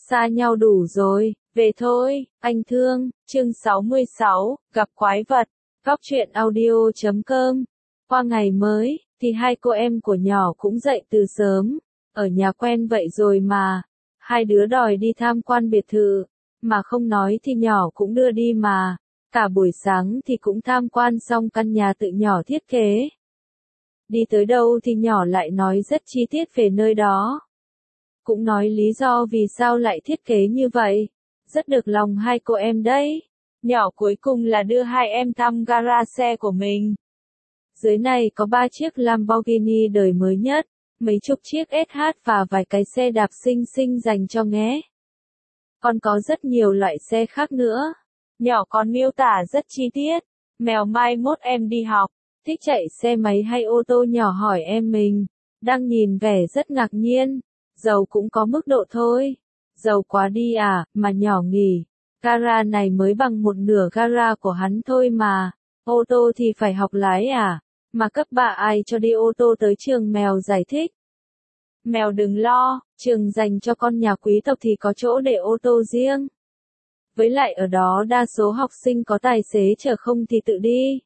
Xa nhau đủ rồi, về thôi, anh thương. Chương 66, gặp quái vật. Góc truyện audio.com. Qua ngày mới, thì hai cô em của nhỏ cũng dậy từ sớm. Ở nhà quen vậy rồi mà. Hai đứa đòi đi tham quan biệt thự. Mà không nói thì nhỏ cũng đưa đi mà. Cả buổi sáng thì cũng tham quan xong căn nhà tự nhỏ thiết kế. Đi tới đâu thì nhỏ lại nói rất chi tiết về nơi đó. Cũng nói lý do vì sao lại thiết kế như vậy. Rất được lòng hai cô em đấy. Nhỏ cuối cùng là đưa hai em thăm gara xe của mình. Dưới này có 3 chiếc Lamborghini đời mới nhất, mấy chục chiếc SH và vài cái xe đạp xinh xinh dành cho nghé. Còn có rất nhiều loại xe khác nữa. Nhỏ còn miêu tả rất chi tiết. Mèo mai mốt em đi học, thích chạy xe máy hay ô tô nhỏ hỏi em mình. Đang nhìn vẻ rất ngạc nhiên. Giàu cũng có mức độ thôi. Giàu quá đi à, mà nhỏ nghỉ. Gara này mới bằng một nửa gara của hắn thôi mà. Ô tô thì phải học lái à. Mà cấp 3 ai cho đi ô tô tới trường, mèo giải thích. Mèo đừng lo, trường dành cho con nhà quý tộc thì có chỗ để ô tô riêng. Với lại ở đó đa số học sinh có tài xế chở, không thì tự đi.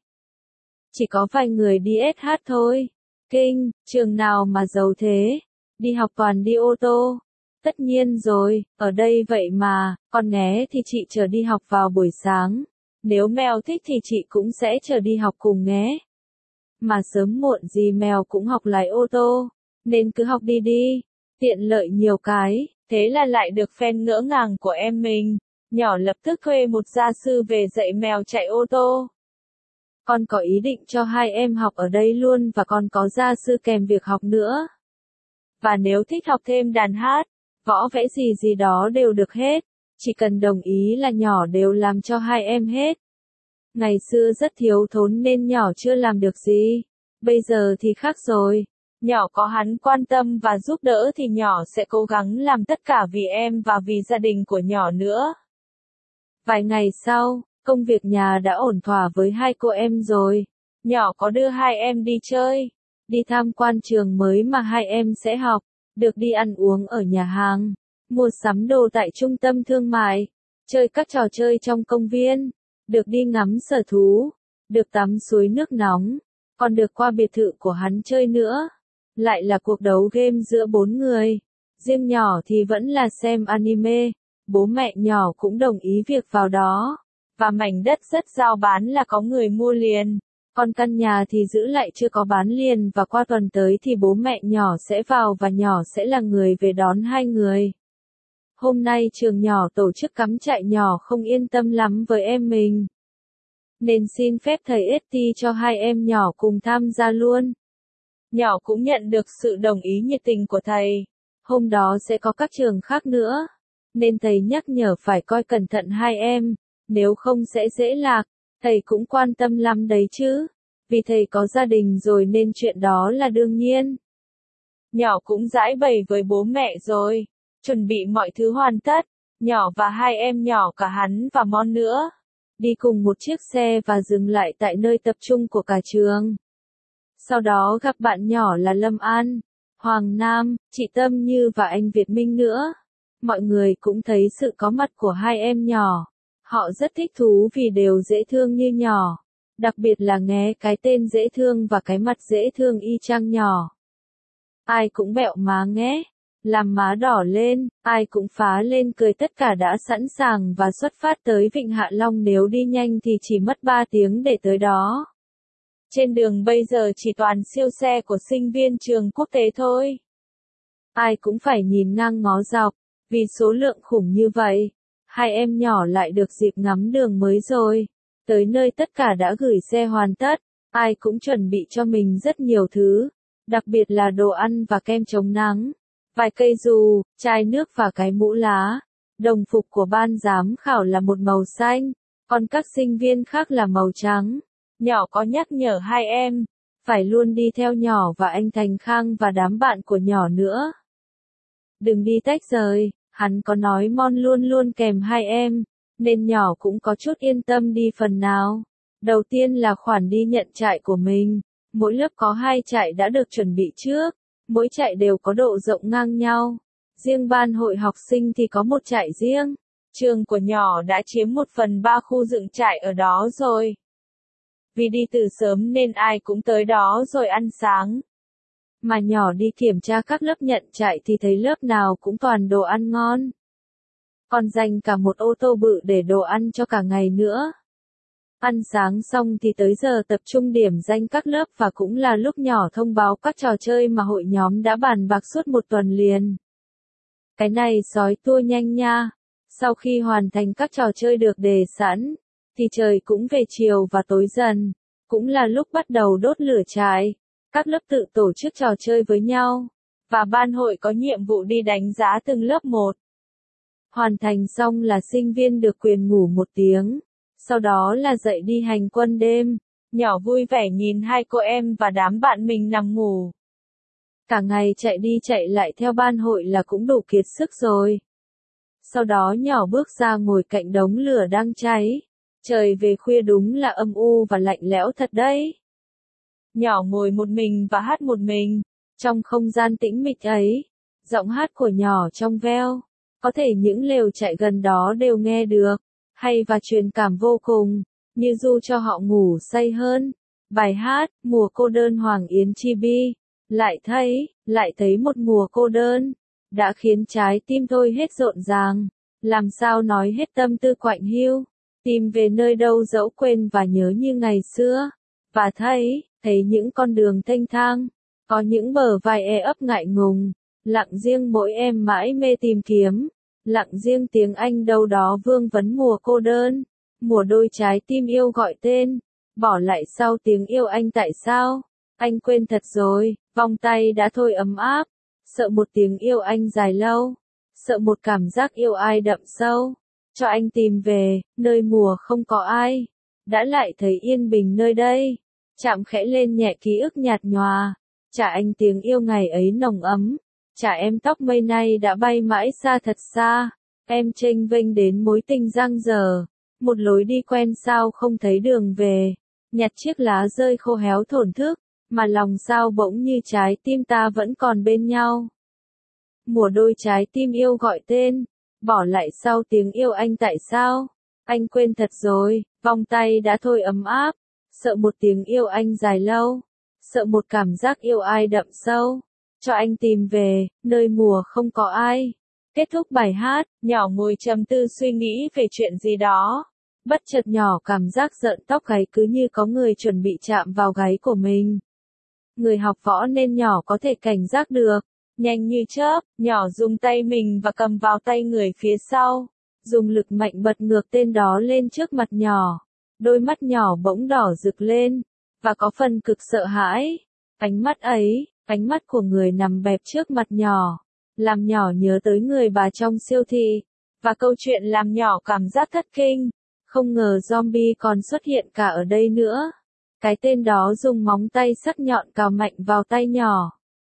Chỉ có vài người đi SH thôi. Kinh, trường nào mà giàu thế. Đi học toàn đi ô tô. Tất nhiên rồi, ở đây vậy mà, con nghé thì chị chở đi học vào buổi sáng. Nếu mèo thích thì chị cũng sẽ chở đi học cùng nghé. Mà sớm muộn gì mèo cũng học lái ô tô, nên cứ học đi đi, tiện lợi nhiều cái. Thế là lại được phen ngỡ ngàng của em mình. Nhỏ lập tức thuê một gia sư về dạy mèo chạy ô tô. Con có ý định cho hai em học ở đây luôn và còn có gia sư kèm việc học nữa. Và nếu thích học thêm đàn hát, võ vẽ gì gì đó đều được hết. Chỉ cần đồng ý là nhỏ đều làm cho hai em hết. Ngày xưa rất thiếu thốn nên nhỏ chưa làm được gì. Bây giờ thì khác rồi. Nhỏ có hắn quan tâm và giúp đỡ thì nhỏ sẽ cố gắng làm tất cả vì em và vì gia đình của nhỏ nữa. Vài ngày sau, công việc nhà đã ổn thỏa với hai cô em rồi. Nhỏ có đưa hai em đi chơi, đi tham quan trường mới mà hai em sẽ học, được đi ăn uống ở nhà hàng, mua sắm đồ tại trung tâm thương mại, chơi các trò chơi trong công viên, được đi ngắm sở thú, được tắm suối nước nóng, còn được qua biệt thự của hắn chơi nữa. Lại là cuộc đấu game giữa 4 người. Riêng nhỏ thì vẫn là xem anime. Bố mẹ nhỏ cũng đồng ý việc vào đó. Và mảnh đất rất giao bán là có người mua liền. Còn căn nhà thì giữ lại chưa có bán liền và qua tuần tới thì bố mẹ nhỏ sẽ vào và nhỏ sẽ là người về đón hai người. Hôm nay trường nhỏ tổ chức cắm trại, nhỏ không yên tâm lắm với em mình. Nên xin phép thầy ST cho hai em nhỏ cùng tham gia luôn. Nhỏ cũng nhận được sự đồng ý nhiệt tình của thầy. Hôm đó sẽ có các trường khác nữa. Nên thầy nhắc nhở phải coi cẩn thận hai em. Nếu không sẽ dễ lạc. Thầy cũng quan tâm lắm đấy chứ. Vì thầy có gia đình rồi nên chuyện đó là đương nhiên. Nhỏ cũng giãi bày với bố mẹ rồi. Chuẩn bị mọi thứ hoàn tất. Nhỏ và hai em nhỏ, cả hắn và Mon nữa, đi cùng một chiếc xe và dừng lại tại nơi tập trung của cả trường. Sau đó gặp bạn nhỏ là Lâm An, Hoàng Nam, chị Tâm Như và anh Việt Minh nữa. Mọi người cũng thấy sự có mặt của hai em nhỏ. Họ rất thích thú vì đều dễ thương như nhỏ. Đặc biệt là nghe cái tên dễ thương và cái mặt dễ thương y chang nhỏ. Ai cũng bẹo má nghe, làm má đỏ lên, ai cũng phá lên cười, tất cả đã sẵn sàng và xuất phát tới Vịnh Hạ Long, nếu đi nhanh thì chỉ mất 3 tiếng để tới đó. Trên đường bây giờ chỉ toàn siêu xe của sinh viên trường quốc tế thôi. Ai cũng phải nhìn ngang ngó dọc, vì số lượng khủng như vậy. Hai em nhỏ lại được dịp ngắm đường mới rồi. Tới nơi tất cả đã gửi xe hoàn tất, ai cũng chuẩn bị cho mình rất nhiều thứ, đặc biệt là đồ ăn và kem chống nắng, vài cây dù, chai nước và cái mũ lá. Đồng phục của ban giám khảo là một màu xanh, còn các sinh viên khác là màu trắng. Nhỏ có nhắc nhở hai em, phải luôn đi theo nhỏ và anh Thành Khang và đám bạn của nhỏ nữa. Đừng đi tách rời, hắn có nói Mon luôn luôn kèm hai em, nên nhỏ cũng có chút yên tâm đi phần nào. Đầu tiên là khoản đi nhận trại của mình. Mỗi lớp có 2 trại đã được chuẩn bị trước, mỗi trại đều có độ rộng ngang nhau. Riêng ban hội học sinh thì có một trại riêng. Trường của nhỏ đã chiếm 1/3 khu dựng trại ở đó rồi. Vì đi từ sớm nên ai cũng tới đó rồi ăn sáng. Mà nhỏ đi kiểm tra các lớp nhận trại thì thấy lớp nào cũng toàn đồ ăn ngon. Còn dành cả một ô tô bự để đồ ăn cho cả ngày nữa. Ăn sáng xong thì tới giờ tập trung điểm danh các lớp và cũng là lúc nhỏ thông báo các trò chơi mà hội nhóm đã bàn bạc suốt một tuần liền. Cái này sói tua nhanh nha. Sau khi hoàn thành các trò chơi được đề sẵn, thì trời cũng về chiều và tối dần. Cũng là lúc bắt đầu đốt lửa trại. Các lớp tự tổ chức trò chơi với nhau. Và ban hội có nhiệm vụ đi đánh giá từng lớp một. Hoàn thành xong là sinh viên được quyền ngủ 1 tiếng. Sau đó là dậy đi hành quân đêm. Nhỏ vui vẻ nhìn hai cô em và đám bạn mình nằm ngủ. Cả ngày chạy đi chạy lại theo ban hội là cũng đủ kiệt sức rồi. Sau đó nhỏ bước ra ngồi cạnh đống lửa đang cháy. Trời về khuya đúng là âm u và lạnh lẽo thật đấy. Nhỏ ngồi một mình và hát một mình. Trong không gian tĩnh mịch ấy, giọng hát của nhỏ trong veo. Có thể những lều trại gần đó đều nghe được. Hay và truyền cảm vô cùng, như du cho họ ngủ say hơn. Bài hát, Mùa cô đơn Hoàng Yến Chi Bi. Lại thấy một mùa cô đơn. Đã khiến trái tim tôi hết rộn ràng. Làm sao nói hết tâm tư quạnh hiu. Tìm về nơi đâu dẫu quên và nhớ như ngày xưa. Và thấy những con đường thênh thang. Có những bờ vai e ấp ngại ngùng. Lặng riêng mỗi em mãi mê tìm kiếm. Lặng riêng tiếng anh đâu đó vương vấn mùa cô đơn. Mùa đôi trái tim yêu gọi tên. Bỏ lại sau tiếng yêu anh tại sao? Anh quên thật rồi, vòng tay đã thôi ấm áp. Sợ một tiếng yêu anh dài lâu. Sợ một cảm giác yêu ai đậm sâu. Cho anh tìm về, nơi mùa không có ai. Đã lại thấy yên bình nơi đây. Chạm khẽ lên nhẹ ký ức nhạt nhòa. Trả anh tiếng yêu ngày ấy nồng ấm. Trả em tóc mây nay đã bay mãi xa thật xa. Em chênh vênh đến mối tình giang dở. Một lối đi quen sao không thấy đường về. Nhặt chiếc lá rơi khô héo thổn thức. Mà lòng sao bỗng như trái tim ta vẫn còn bên nhau. Mùa đôi trái tim yêu gọi tên. Bỏ lại sau tiếng yêu anh tại sao? Anh quên thật rồi, vòng tay đã thôi ấm áp. Sợ một tiếng yêu anh dài lâu. Sợ một cảm giác yêu ai đậm sâu. Cho anh tìm về, nơi mùa không có ai. Kết thúc bài hát, nhỏ ngồi trầm tư suy nghĩ về chuyện gì đó. Bất chợt nhỏ cảm giác rợn tóc gáy cứ như có người chuẩn bị chạm vào gáy của mình. Người học võ nên nhỏ có thể cảnh giác được. Nhanh như chớp, nhỏ dùng tay mình và cầm vào tay người phía sau. Dùng lực mạnh bật ngược tên đó lên trước mặt nhỏ. Đôi mắt nhỏ bỗng đỏ rực lên. Và có phần cực sợ hãi. Ánh mắt ấy, ánh mắt của người nằm bẹp trước mặt nhỏ. Làm nhỏ nhớ tới người bà trong siêu thị. Và câu chuyện làm nhỏ cảm giác thất kinh. Không ngờ zombie còn xuất hiện cả ở đây nữa. Cái tên đó dùng móng tay sắc nhọn cào mạnh vào tay nhỏ.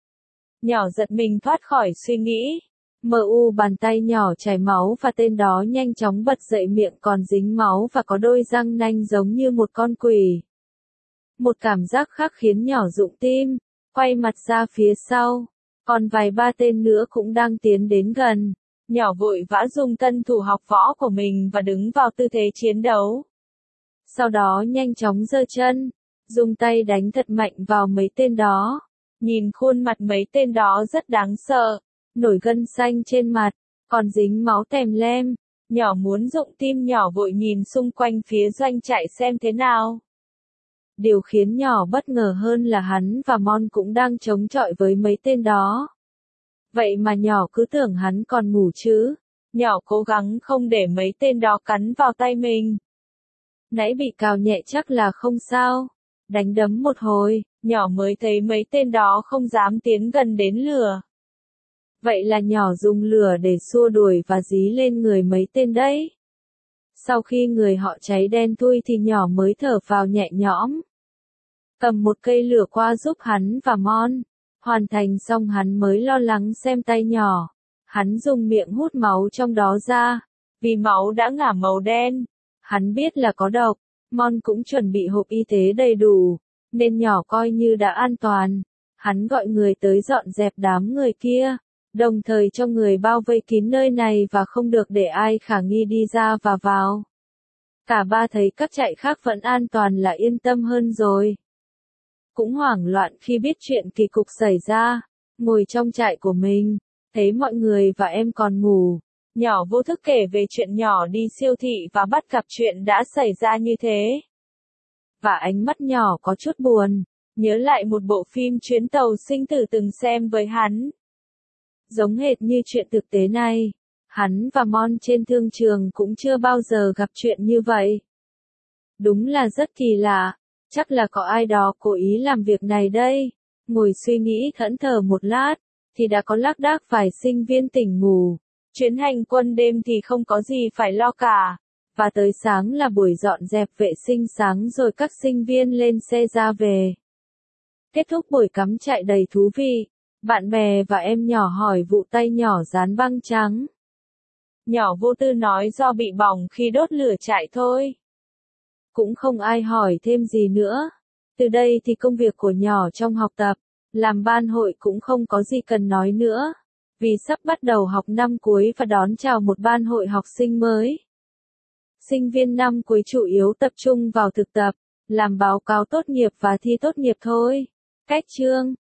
Nhỏ giật mình thoát khỏi suy nghĩ. Bàn tay nhỏ chảy máu và tên đó nhanh chóng bật dậy, miệng còn dính máu và có đôi răng nanh giống như một con quỷ. Một cảm giác khác khiến nhỏ rụng tim, quay mặt ra phía sau. Còn vài ba tên nữa cũng đang tiến đến gần. Nhỏ vội vã dùng tân thủ học võ của mình và đứng vào tư thế chiến đấu. Sau đó nhanh chóng giơ chân, dùng tay đánh thật mạnh vào mấy tên đó. Nhìn khuôn mặt mấy tên đó rất đáng sợ, nổi gân xanh trên mặt, còn dính máu tèm lem. Nhỏ muốn rụng tim, nhỏ vội nhìn xung quanh phía doanh trại xem thế nào. Điều khiến nhỏ bất ngờ hơn là hắn và Mon cũng đang chống chọi với mấy tên đó. Vậy mà nhỏ cứ tưởng hắn còn ngủ chứ. Nhỏ cố gắng không để mấy tên đó cắn vào tay mình. Nãy bị cào nhẹ chắc là không sao. Đánh đấm một hồi, nhỏ mới thấy mấy tên đó không dám tiến gần đến lửa. Vậy là nhỏ dùng lửa để xua đuổi và dí lên người mấy tên đấy. Sau khi người họ cháy đen thui thì nhỏ mới thở phào nhẹ nhõm. Cầm một cây lửa qua giúp hắn và Mon. Hoàn thành xong hắn mới lo lắng xem tay nhỏ. Hắn dùng miệng hút máu trong đó ra. Vì máu đã ngả màu đen. Hắn biết là có độc. Mon cũng chuẩn bị hộp y tế đầy đủ. Nên nhỏ coi như đã an toàn. Hắn gọi người tới dọn dẹp đám người kia. đồng thời cho người bao vây kín nơi này và không được để ai khả nghi đi ra và vào. Cả ba thấy các trại khác vẫn an toàn là yên tâm hơn rồi. Cũng hoảng loạn khi biết chuyện kỳ cục xảy ra, ngồi trong trại của mình, thấy mọi người và em còn ngủ. Nhỏ vô thức kể về chuyện nhỏ đi siêu thị và bắt gặp chuyện đã xảy ra như thế. Và ánh mắt nhỏ có chút buồn, nhớ lại một bộ phim Chuyến tàu sinh tử từng xem với hắn. Giống hệt như chuyện thực tế này, hắn và Mon trên thương trường cũng chưa bao giờ gặp chuyện như vậy. Đúng là rất kỳ lạ, chắc là có ai đó cố ý làm việc này đây. Ngồi suy nghĩ thẫn thờ một lát, thì đã có lác đác vài sinh viên tỉnh ngủ. Chuyến hành quân đêm thì không có gì phải lo cả. Và tới sáng là buổi dọn dẹp vệ sinh sáng rồi các sinh viên lên xe ra về. Kết thúc buổi cắm trại đầy thú vị, bạn bè và em nhỏ hỏi vụ tay nhỏ dán băng trắng. Nhỏ vô tư nói do bị bỏng khi đốt lửa trại thôi. Cũng không ai hỏi thêm gì nữa. Từ đây thì công việc của nhỏ trong học tập, làm ban hội cũng không có gì cần nói nữa. Vì sắp bắt đầu học năm cuối và đón chào một ban hội học sinh mới. Sinh viên năm cuối chủ yếu tập trung vào thực tập, làm báo cáo tốt nghiệp và thi tốt nghiệp thôi. Cách chương